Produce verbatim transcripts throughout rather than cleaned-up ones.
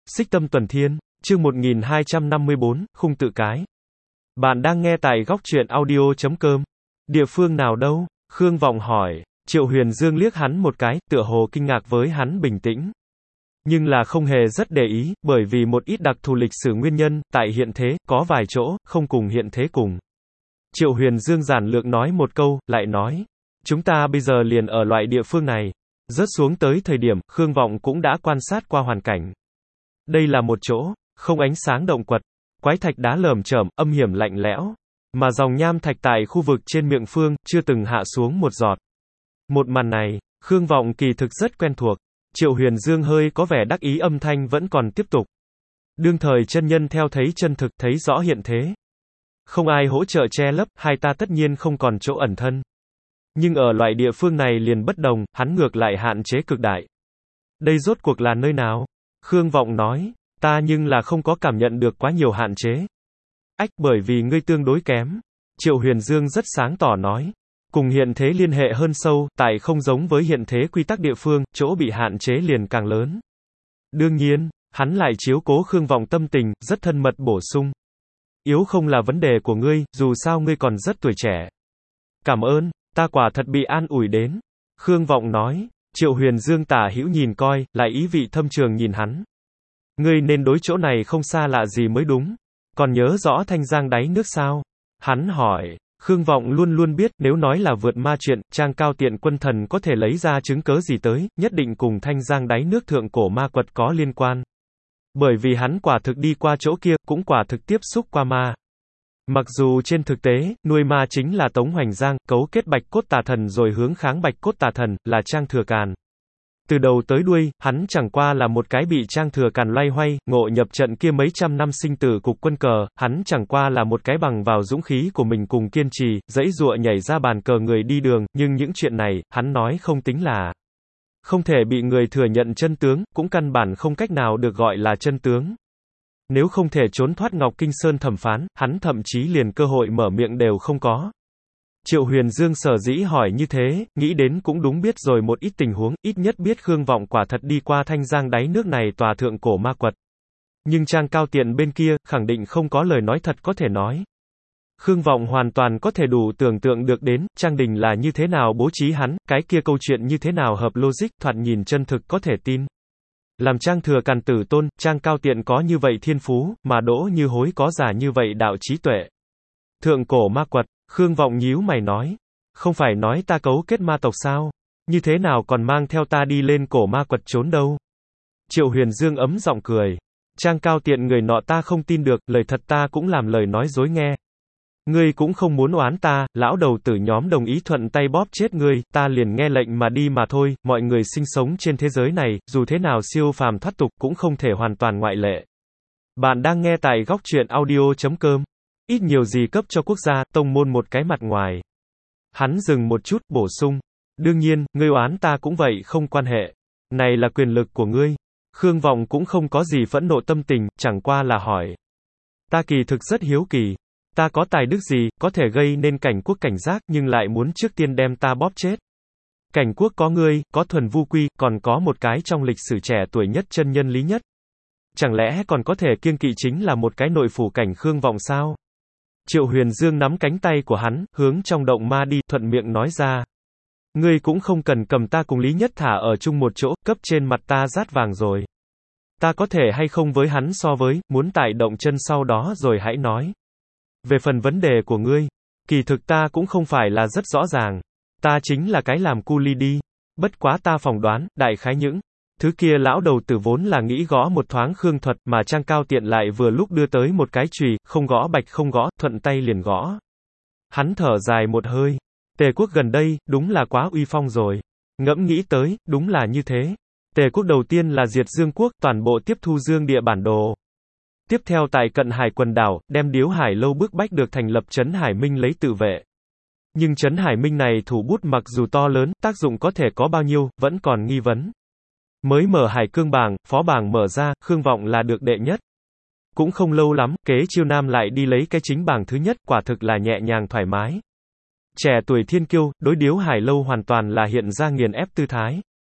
Xích Tâm Tuần Thiên, chương một nghìn hai trăm năm mươi bốn, khung tự cái. Bạn đang nghe tại góc truyện audio chấm com. Địa phương nào đâu? Khương Vọng hỏi. Triệu Huyền Dương liếc hắn một cái, tựa hồ kinh ngạc với hắn bình tĩnh. Nhưng là không hề rất để ý, bởi vì một ít đặc thù lịch sử nguyên nhân, tại hiện thế, có vài chỗ, không cùng hiện thế cùng. Triệu Huyền Dương giản lược nói một câu, lại nói. Chúng ta bây giờ liền ở loại địa phương này. Rớt xuống tới thời điểm, Khương Vọng cũng đã quan sát qua hoàn cảnh. Đây là một chỗ, không ánh sáng động quật, quái thạch đá lởm chởm, âm hiểm lạnh lẽo. Mà dòng nham thạch tại khu vực trên miệng phương, chưa từng hạ xuống một giọt. Một màn này, Khương Vọng kỳ thực rất quen thuộc. Triệu Huyền Dương hơi có vẻ đắc ý, âm thanh vẫn còn tiếp tục. Đương thời chân nhân theo thấy chân thực, thấy rõ hiện thế. Không ai hỗ trợ che lấp, hai ta tất nhiên không còn chỗ ẩn thân. Nhưng ở loại địa phương này liền bất đồng, hắn ngược lại hạn chế cực đại. Đây rốt cuộc là nơi nào? Khương Vọng nói, ta nhưng là không có cảm nhận được quá nhiều hạn chế. Ách, bởi vì ngươi tương đối kém. Triệu Huyền Dương rất sáng tỏ nói. Cùng hiện thế liên hệ hơn sâu, tại không giống với hiện thế quy tắc địa phương, chỗ bị hạn chế liền càng lớn. Đương nhiên, hắn lại chiếu cố Khương Vọng tâm tình, rất thân mật bổ sung. Yếu không là vấn đề của ngươi, dù sao ngươi còn rất tuổi trẻ. Cảm ơn, ta quả thật bị an ủi đến. Khương Vọng nói. Triệu Huyền Dương tả hữu nhìn coi, lại ý vị thâm trường nhìn hắn. Ngươi nên đối chỗ này không xa lạ gì mới đúng. Còn nhớ rõ Thanh Giang đáy nước sao? Hắn hỏi. Khương Vọng luôn luôn biết, nếu nói là vượt ma chuyện, Trang Cao Tiện quân thần có thể lấy ra chứng cớ gì tới, nhất định cùng Thanh Giang đáy nước thượng cổ ma quật có liên quan. Bởi vì hắn quả thực đi qua chỗ kia, cũng quả thực tiếp xúc qua ma. Mặc dù trên thực tế, nuôi ma chính là Tống Hoành Giang, cấu kết Bạch Cốt Tà Thần rồi hướng kháng Bạch Cốt Tà Thần, là Trang Thừa Càn. Từ đầu tới đuôi, hắn chẳng qua là một cái bị Trang Thừa Càn loay hoay, ngộ nhập trận kia mấy trăm năm sinh tử cục quân cờ, hắn chẳng qua là một cái bằng vào dũng khí của mình cùng kiên trì, dãy dụa nhảy ra bàn cờ người đi đường, nhưng những chuyện này, hắn nói không tính là không thể bị người thừa nhận chân tướng, cũng căn bản không cách nào được gọi là chân tướng. Nếu không thể trốn thoát Ngọc Kinh Sơn thẩm phán, hắn thậm chí liền cơ hội mở miệng đều không có. Triệu Huyền Dương sở dĩ hỏi như thế, nghĩ đến cũng đúng biết rồi một ít tình huống, ít nhất biết Khương Vọng quả thật đi qua Thanh Giang đáy nước này tòa thượng cổ ma quật. Nhưng Trang Cao Tiện bên kia, khẳng định không có lời nói thật có thể nói. Khương Vọng hoàn toàn có thể đủ tưởng tượng được đến, Trang Đình là như thế nào bố trí hắn, cái kia câu chuyện như thế nào hợp logic, thoạt nhìn chân thực có thể tin. Làm Trang Thừa Càn tử tôn, Trang Cao Tiện có như vậy thiên phú, mà Đỗ Như Hối có giả như vậy đạo trí tuệ. Thượng cổ ma quật, Khương Vọng nhíu mày nói. Không phải nói ta cấu kết ma tộc sao? Như thế nào còn mang theo ta đi lên cổ ma quật trốn đâu? Triệu Huyền Dương ấm giọng cười. Trang Cao Tiện người nọ ta không tin được, lời thật ta cũng làm lời nói dối nghe. Ngươi cũng không muốn oán ta, lão đầu tử nhóm đồng ý thuận tay bóp chết ngươi, ta liền nghe lệnh mà đi mà thôi, mọi người sinh sống trên thế giới này, dù thế nào siêu phàm thoát tục, cũng không thể hoàn toàn ngoại lệ. Bạn đang nghe tại góc truyện audio chấm com. Ít nhiều gì cấp cho quốc gia, tông môn một cái mặt ngoài. Hắn dừng một chút, bổ sung. Đương nhiên, ngươi oán ta cũng vậy không quan hệ. Này là quyền lực của ngươi. Khương Vọng cũng không có gì phẫn nộ tâm tình, chẳng qua là hỏi. Ta kỳ thực rất hiếu kỳ. Ta có tài đức gì, có thể gây nên cảnh quốc cảnh giác, nhưng lại muốn trước tiên đem ta bóp chết. Cảnh quốc có ngươi, có Thuần Vu Quy, còn có một cái trong lịch sử trẻ tuổi nhất chân nhân Lý Nhất. Chẳng lẽ còn có thể kiêng kỵ chính là một cái nội phủ cảnh Khương Vọng sao? Triệu Huyền Dương nắm cánh tay của hắn, hướng trong động ma đi, thuận miệng nói ra. Ngươi cũng không cần cầm ta cùng Lý Nhất thả ở chung một chỗ, cấp trên mặt ta rát vàng rồi. Ta có thể hay không với hắn so với, muốn tại động chân sau đó rồi hãy nói. Về phần vấn đề của ngươi, kỳ thực ta cũng không phải là rất rõ ràng. Ta chính là cái làm cu li đi. Bất quá ta phỏng đoán, đại khái những thứ kia lão đầu tử vốn là nghĩ gõ một thoáng Khương thuật, mà Trang Cao Tiện lại vừa lúc đưa tới một cái chùy, không gõ bạch không gõ, thuận tay liền gõ. Hắn thở dài một hơi. Tề quốc gần đây, đúng là quá uy phong rồi. Ngẫm nghĩ tới, đúng là như thế. Tề quốc đầu tiên là diệt Dương quốc, toàn bộ tiếp thu Dương địa bản đồ. Tiếp theo tại Cận Hải quần đảo, đem Điếu Hải lâu bức bách được thành lập Trấn Hải Minh lấy tự vệ. Nhưng Trấn Hải Minh này thủ bút mặc dù to lớn, tác dụng có thể có bao nhiêu, vẫn còn nghi vấn. Mới mở Hải Cương bảng, phó bảng mở ra, Khương Vọng là được đệ nhất. Cũng không lâu lắm, kế chiêu nam lại đi lấy cái chính bảng thứ nhất, quả thực là nhẹ nhàng thoải mái. Trẻ tuổi thiên kiêu, đối Điếu Hải lâu hoàn toàn là hiện ra nghiền ép tư thái.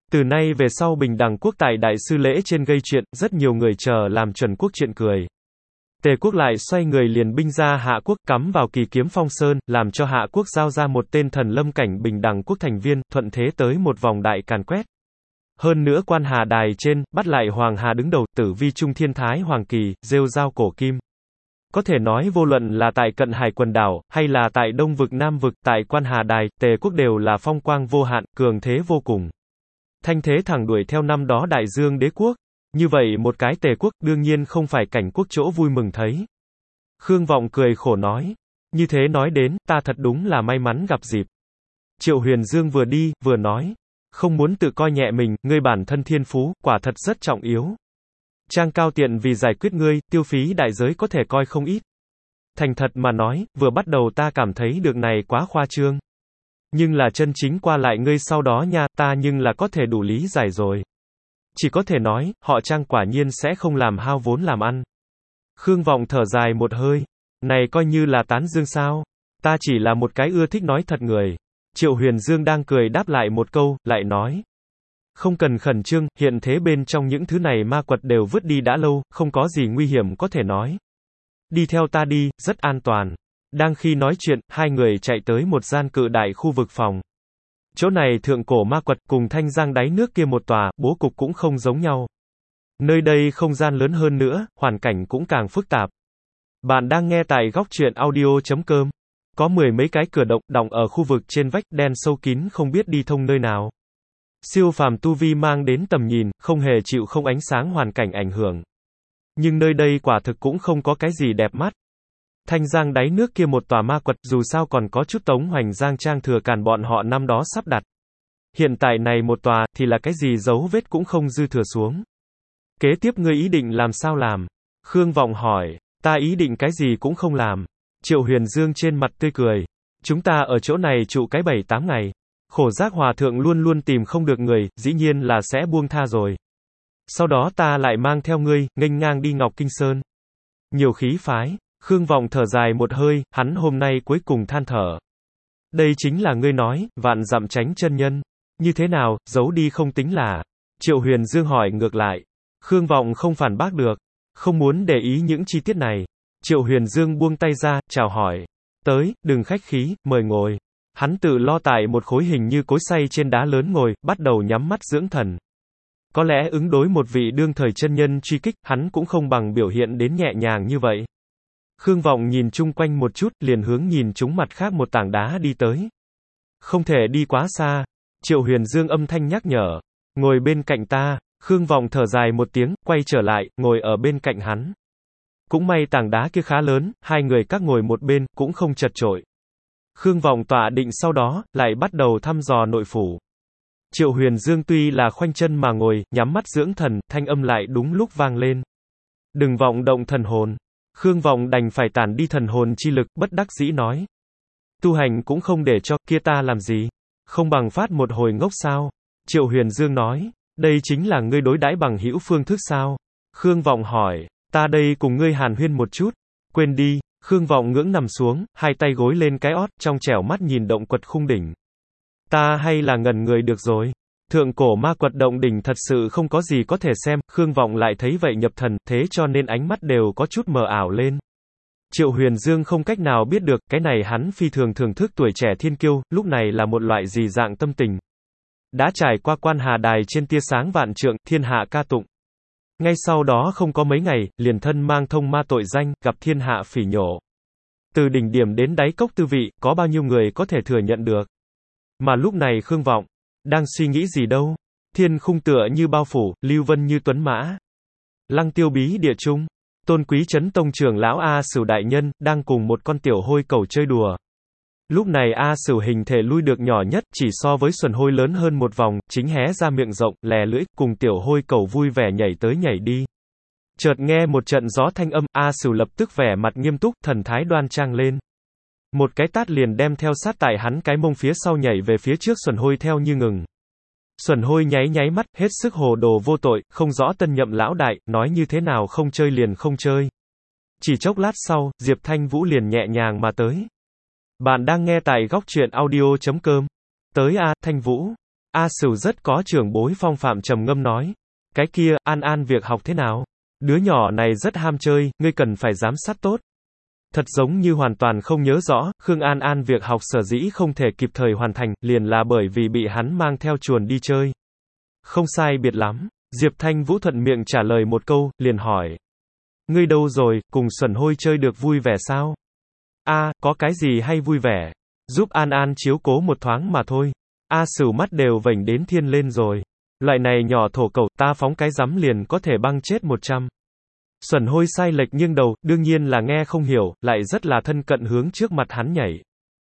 Từ nay về sau Bình Đẳng Quốc tại đại sư lễ trên gây chuyện, rất nhiều người chờ làm Chuẩn Quốc chuyện cười. Tề quốc lại xoay người liền binh ra Hạ quốc, cắm vào Kỳ Kiếm Phong Sơn, làm cho Hạ quốc giao ra một tên thần lâm cảnh Bình Đẳng Quốc thành viên, thuận thế tới một vòng đại càn quét. Hơn nữa quan Hà đài trên, bắt lại Hoàng Hà đứng đầu, Tử Vi Trung Thiên Thái Hoàng Kỳ, rêu rao cổ kim. Có thể nói vô luận là tại Cận Hải quần đảo, hay là tại Đông vực Nam vực, tại quan Hà đài, Tề quốc đều là phong quang vô hạn, cường thế vô cùng. Thanh thế thẳng đuổi theo năm đó Đại Dương Đế quốc. Như vậy một cái Tề quốc, đương nhiên không phải cảnh quốc chỗ vui mừng thấy. Khương Vọng cười khổ nói. Như thế nói đến, ta thật đúng là may mắn gặp dịp. Triệu Huyền Dương vừa đi, vừa nói. Không muốn tự coi nhẹ mình, ngươi bản thân thiên phú, quả thật rất trọng yếu. Trang cao tiện vì giải quyết ngươi, tiêu phí đại giới có thể coi không ít. Thành thật mà nói, vừa bắt đầu ta cảm thấy được này quá khoa trương. Nhưng là chân chính qua lại ngươi sau đó nha, ta nhưng là có thể đủ lý giải rồi. Chỉ có thể nói, họ Trang quả nhiên sẽ không làm hao vốn làm ăn. Khương Vọng thở dài một hơi. Này coi như là tán dương sao? Ta chỉ là một cái ưa thích nói thật người. Triệu Huyền Dương đang cười đáp lại một câu, lại nói. Không cần khẩn trương, hiện thế bên trong những thứ này ma quật đều vứt đi đã lâu, không có gì nguy hiểm có thể nói. Đi theo ta đi, rất an toàn. Đang khi nói chuyện, hai người chạy tới một gian cự đại khu vực phòng. Chỗ này thượng cổ ma quật cùng Thanh Giang đáy nước kia một tòa, bố cục cũng không giống nhau. Nơi đây không gian lớn hơn nữa, hoàn cảnh cũng càng phức tạp. Bạn đang nghe tại góc truyện audio chấm com. Có mười mấy cái cửa động, đọng ở khu vực trên vách, đen sâu kín không biết đi thông nơi nào. Siêu phàm tu vi mang đến tầm nhìn, không hề chịu không ánh sáng hoàn cảnh ảnh hưởng. Nhưng nơi đây quả thực cũng không có cái gì đẹp mắt. Thanh Giang đáy nước kia một tòa ma quật, dù sao còn có chút Tống Hoành Giang Trang Thừa Càn bọn họ năm đó sắp đặt. Hiện tại này một tòa, thì là cái gì dấu vết cũng không dư thừa xuống. Kế tiếp ngươi ý định làm sao làm? Khương Vọng hỏi, ta ý định cái gì cũng không làm. Triệu Huyền Dương trên mặt tươi cười. Chúng ta ở chỗ này trụ cái bảy tám ngày. Khổ giác hòa thượng luôn luôn tìm không được người, dĩ nhiên là sẽ buông tha rồi. Sau đó ta lại mang theo ngươi, nghênh ngang đi Ngọc Kinh Sơn. Nhiều khí phái. Khương Vọng thở dài một hơi, hắn hôm nay cuối cùng than thở. Đây chính là ngươi nói, vạn dặm tránh chân nhân. Như thế nào, giấu đi không tính là. Triệu Huyền Dương hỏi ngược lại. Khương Vọng không phản bác được. Không muốn để ý những chi tiết này. Triệu Huyền Dương buông tay ra, chào hỏi. Tới, đừng khách khí, mời ngồi. Hắn tự lo tại một khối hình như cối xay trên đá lớn ngồi, bắt đầu nhắm mắt dưỡng thần. Có lẽ ứng đối một vị đương thời chân nhân truy kích, hắn cũng không bằng biểu hiện đến nhẹ nhàng như vậy. Khương Vọng nhìn chung quanh một chút, liền hướng nhìn chúng mặt khác một tảng đá đi tới. Không thể đi quá xa. Triệu Huyền Dương âm thanh nhắc nhở. Ngồi bên cạnh ta. Khương Vọng thở dài một tiếng, quay trở lại, ngồi ở bên cạnh hắn. Cũng may tảng đá kia khá lớn, hai người các ngồi một bên, cũng không chật chội. Khương Vọng tọa định sau đó, lại bắt đầu thăm dò nội phủ. Triệu Huyền Dương tuy là khoanh chân mà ngồi, nhắm mắt dưỡng thần, thanh âm lại đúng lúc vang lên. Đừng vọng động thần hồn. Khương Vọng đành phải tản đi thần hồn chi lực, bất đắc dĩ nói. Tu hành cũng không để cho, kia ta làm gì? Không bằng phát một hồi ngốc sao? Triệu Huyền Dương nói. Đây chính là ngươi đối đãi bằng hữu phương thức sao? Khương Vọng hỏi. Ta đây cùng ngươi hàn huyên một chút. Quên đi. Khương Vọng ngưỡng nằm xuống, hai tay gối lên cái ót, trong trẻo mắt nhìn động quật khung đỉnh. Ta hay là ngẩn người được rồi. Thượng cổ ma quật động đỉnh thật sự không có gì có thể xem, Khương Vọng lại thấy vậy nhập thần, thế cho nên ánh mắt đều có chút mờ ảo lên. Triệu Huyền Dương không cách nào biết được, cái này hắn phi thường thưởng thức tuổi trẻ thiên kiêu, lúc này là một loại gì dạng tâm tình. Đã trải qua quan hà đài trên tia sáng vạn trượng, thiên hạ ca tụng. Ngay sau đó không có mấy ngày, liền thân mang thông ma tội danh, gặp thiên hạ phỉ nhổ. Từ đỉnh điểm đến đáy cốc tư vị, có bao nhiêu người có thể thừa nhận được. Mà lúc này Khương Vọng, đang suy nghĩ gì đâu? Thiên khung tựa như bao phủ, lưu vân như tuấn mã. Lăng tiêu bí địa trung, tôn quý chấn tông trưởng lão A Sửu đại nhân, đang cùng một con tiểu hôi cầu chơi đùa. Lúc này A Sửu hình thể lui được nhỏ nhất, chỉ so với Xuân Hôi lớn hơn một vòng, chính hé ra miệng rộng, lè lưỡi, cùng tiểu hôi cầu vui vẻ nhảy tới nhảy đi. Chợt nghe một trận gió thanh âm, A Sửu lập tức vẻ mặt nghiêm túc, thần thái đoan trang lên. Một cái tát liền đem theo sát tại hắn cái mông phía sau nhảy về phía trước Xuân Hôi theo như ngừng. Xuân Hôi nháy nháy mắt, hết sức hồ đồ vô tội, không rõ tân nhậm lão đại, nói như thế nào không chơi liền không chơi. Chỉ chốc lát sau, Diệp Thanh Vũ liền nhẹ nhàng mà tới. Bạn đang nghe tại góc truyện audio chấm com. Tới a, Thanh Vũ. A Sửu rất có trưởng bối phong phạm trầm ngâm nói. Cái kia, An An việc học thế nào? Đứa nhỏ này rất ham chơi, ngươi cần phải giám sát tốt. Thật giống như hoàn toàn không nhớ rõ, Khương An An việc học sở dĩ không thể kịp thời hoàn thành, liền là bởi vì bị hắn mang theo chuồn đi chơi. Không sai biệt lắm. Diệp Thanh Vũ thuận miệng trả lời một câu, liền hỏi. Ngươi đâu rồi, cùng Xuẩn Hôi chơi được vui vẻ sao? A, à, có cái gì hay vui vẻ? Giúp An An chiếu cố một thoáng mà thôi. A Sửu mắt đều vểnh đến thiên lên rồi. Loại này nhỏ thổ cẩu, ta phóng cái rắm liền có thể băng chết một trăm. Xuẩn Hôi sai lệch nghiêng đầu, đương nhiên là nghe không hiểu, lại rất là thân cận hướng trước mặt hắn nhảy.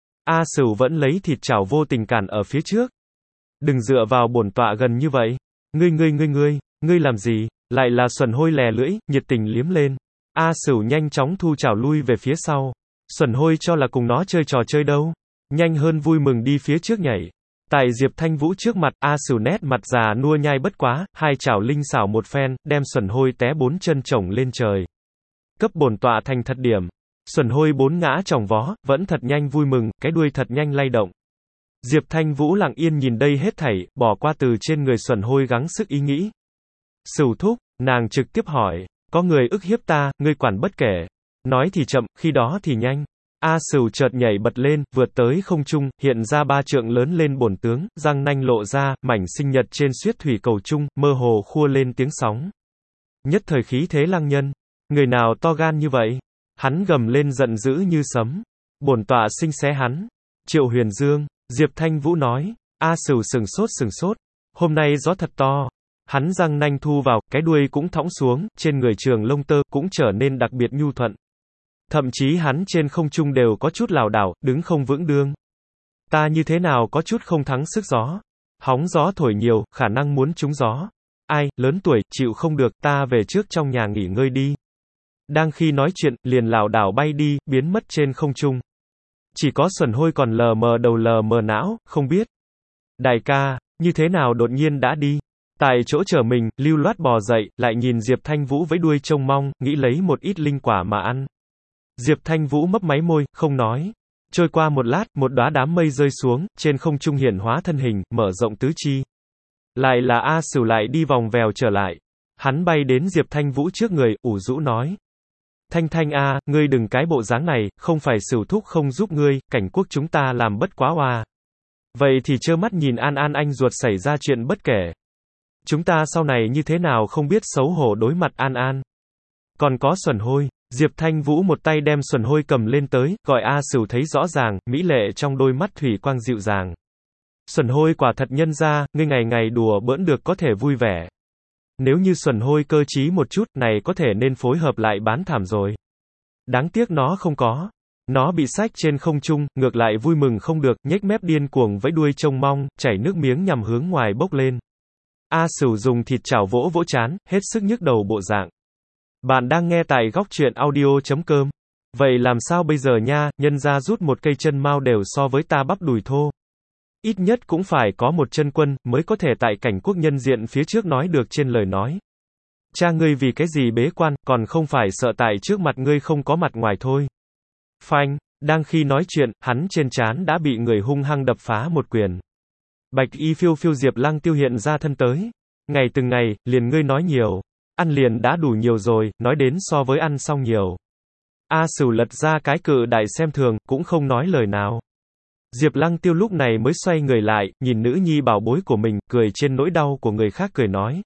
A Sửu vẫn lấy thịt chảo vô tình cản ở phía trước. Đừng dựa vào bổn tọa gần như vậy. Ngươi ngươi ngươi ngươi, ngươi làm gì? Lại là Xuẩn Hôi lè lưỡi, nhiệt tình liếm lên. A Sửu nhanh chóng thu chảo lui về phía sau. Xuẩn Hôi cho là cùng nó chơi trò chơi đâu. Nhanh hơn vui mừng đi phía trước nhảy. Tại Diệp Thanh Vũ trước mặt, A Sửu nét mặt già nua nhai bất quá, hai chảo linh xảo một phen, đem Xuẩn Hôi té bốn chân chổng lên trời. Cấp bổn tọa thành thật điểm. Xuẩn Hôi bốn ngã chỏng vó, vẫn thật nhanh vui mừng, cái đuôi thật nhanh lay động. Diệp Thanh Vũ lặng yên nhìn đây hết thảy, bỏ qua từ trên người Xuẩn Hôi gắng sức ý nghĩ. Sửu thúc, nàng trực tiếp hỏi, có người ức hiếp ta, ngươi quản bất kể. Nói thì chậm, khi đó thì nhanh. A Sửu chợt nhảy bật lên, vượt tới không trung, hiện ra ba trượng lớn lên bổn tướng, răng nanh lộ ra, mảnh sinh nhật trên xuyết thủy cầu trung, mơ hồ khua lên tiếng sóng. Nhất thời khí thế lăng nhân. Người nào to gan như vậy? Hắn gầm lên giận dữ như sấm. Bổn tọa sinh xé hắn. Triệu Huyền Dương, Diệp Thanh Vũ nói. A Sửu sừng sốt sừng sốt. Hôm nay gió thật to. Hắn răng nanh thu vào, cái đuôi cũng thõng xuống, trên người trường lông tơ cũng trở nên đặc biệt nhu thuận. Thậm chí hắn trên không trung đều có chút lảo đảo, đứng không vững đương. Ta như thế nào có chút không thắng sức gió. Hóng gió thổi nhiều, khả năng muốn trúng gió. Ai, lớn tuổi, chịu không được, ta về trước trong nhà nghỉ ngơi đi. Đang khi nói chuyện, liền lảo đảo bay đi, biến mất trên không trung. Chỉ có Xuẩn Hôi còn lờ mờ đầu lờ mờ não, không biết. Đại ca, như thế nào đột nhiên đã đi? Tại chỗ chờ mình, lưu loát bò dậy, lại nhìn Diệp Thanh Vũ với đuôi trông mong, nghĩ lấy một ít linh quả mà ăn. Diệp Thanh Vũ mấp máy môi, không nói. Trôi qua một lát, một đóa đám mây rơi xuống, trên không trung hiển hóa thân hình, mở rộng tứ chi. Lại là A Sửu lại đi vòng vèo trở lại. Hắn bay đến Diệp Thanh Vũ trước người, ủ rũ nói. Thanh Thanh a, ngươi đừng cái bộ dáng này, không phải Sửu thúc không giúp ngươi, cảnh quốc chúng ta làm bất quá oa. Vậy thì trơ mắt nhìn An An anh ruột xảy ra chuyện bất kể. Chúng ta sau này như thế nào không biết xấu hổ đối mặt An An. Còn có Xuẩn Hôi. Diệp Thanh Vũ một tay đem Xuẩn Hôi cầm lên tới, gọi A Sửu thấy rõ ràng, mỹ lệ trong đôi mắt thủy quang dịu dàng. Xuẩn Hôi quả thật nhân ra, ngươi ngày ngày đùa bỡn được có thể vui vẻ. Nếu như Xuẩn Hôi cơ trí một chút, này có thể nên phối hợp lại bán thảm rồi. Đáng tiếc nó không có. Nó bị xách trên không trung, ngược lại vui mừng không được, nhếch mép điên cuồng với đuôi trông mong, chảy nước miếng nhằm hướng ngoài bốc lên. A Sửu dùng thịt chảo vỗ vỗ chán, hết sức nhức đầu bộ dạng. Bạn đang nghe tại góc truyện audio chấm com. Vậy làm sao bây giờ nha, nhân ra rút một cây chân mao đều so với ta bắp đùi thô. Ít nhất cũng phải có một chân quân, mới có thể tại cảnh quốc nhân diện phía trước nói được trên lời nói. Cha ngươi vì cái gì bế quan, còn không phải sợ tại trước mặt ngươi không có mặt ngoài thôi. Phanh, đang khi nói chuyện, hắn trên trán đã bị người hung hăng đập phá một quyền. Bạch y phiêu phiêu Diệp Lăng Tiêu hiện ra thân tới. Ngày từng ngày, liền ngươi nói nhiều. Ăn liền đã đủ nhiều rồi, nói đến so với ăn xong nhiều. A Sửu lật ra cái cự đại xem thường, cũng không nói lời nào. Diệp Lăng Tiêu lúc này mới xoay người lại, nhìn nữ nhi bảo bối của mình, cười trên nỗi đau của người khác cười nói.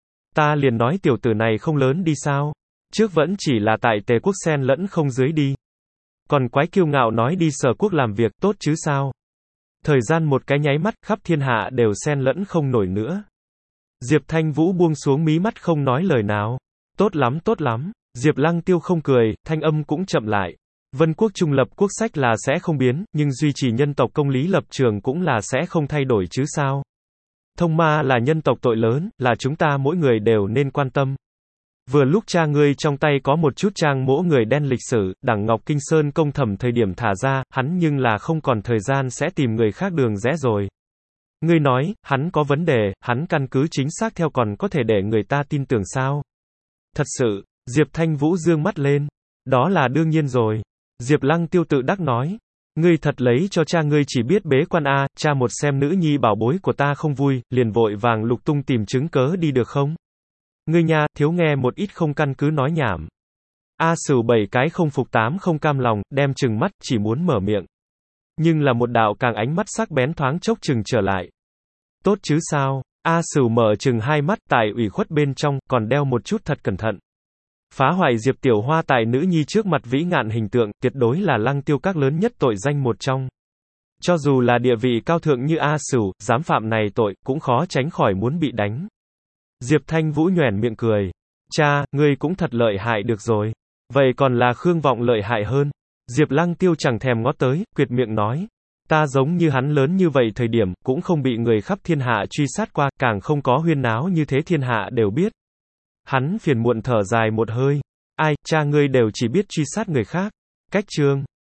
Ta liền nói tiểu tử này không lớn đi sao? Trước vẫn chỉ là tại Tề quốc xen lẫn không dưới đi. Còn quái kiêu ngạo nói đi Sở quốc làm việc tốt chứ sao? Thời gian một cái nháy mắt, khắp thiên hạ đều xen lẫn không nổi nữa. Diệp Thanh Vũ buông xuống mí mắt không nói lời nào. Tốt lắm tốt lắm. Diệp Lăng Tiêu không cười, thanh âm cũng chậm lại. Vân quốc trung lập quốc sách là sẽ không biến, nhưng duy trì nhân tộc công lý lập trường cũng là sẽ không thay đổi chứ sao. Thông ma là nhân tộc tội lớn, là chúng ta mỗi người đều nên quan tâm. Vừa lúc cha ngươi trong tay có một chút trang mỗ người đen lịch sử, đẳng Ngọc Kinh Sơn công thẩm thời điểm thả ra, hắn nhưng là không còn thời gian sẽ tìm người khác đường rẽ rồi. Ngươi nói, hắn có vấn đề, hắn căn cứ chính xác theo còn có thể để người ta tin tưởng sao? Thật sự, Diệp Thanh Vũ dương mắt lên. Đó là đương nhiên rồi. Diệp Lăng Tiêu tự đắc nói. Ngươi thật lấy cho cha ngươi chỉ biết bế quan a, cha một xem nữ nhi bảo bối của ta không vui, liền vội vàng lục tung tìm chứng cớ đi được không? Ngươi nha, thiếu nghe một ít không căn cứ nói nhảm. A Sửu bảy cái không phục tám không cam lòng, đem trừng mắt, chỉ muốn mở miệng. Nhưng là một đạo càng ánh mắt sắc bén thoáng chốc trừng trở lại. Tốt chứ sao? A Sửu mở trừng hai mắt, tại ủy khuất bên trong, còn đeo một chút thật cẩn thận. Phá hoại Diệp Tiểu Hoa tại nữ nhi trước mặt vĩ ngạn hình tượng, tuyệt đối là Lăng Tiêu các lớn nhất tội danh một trong. Cho dù là địa vị cao thượng như A Sửu, dám phạm này tội, cũng khó tránh khỏi muốn bị đánh. Diệp Thanh Vũ nhoẻn miệng cười. Cha, ngươi cũng thật lợi hại được rồi. Vậy còn là Khương Vọng lợi hại hơn. Diệp Lăng Tiêu chẳng thèm ngó tới, quyệt miệng nói. Ta giống như hắn lớn như vậy thời điểm, cũng không bị người khắp thiên hạ truy sát qua, càng không có huyên náo như thế thiên hạ đều biết. Hắn phiền muộn thở dài một hơi. Ai, cha ngươi đều chỉ biết truy sát người khác. Cách chương.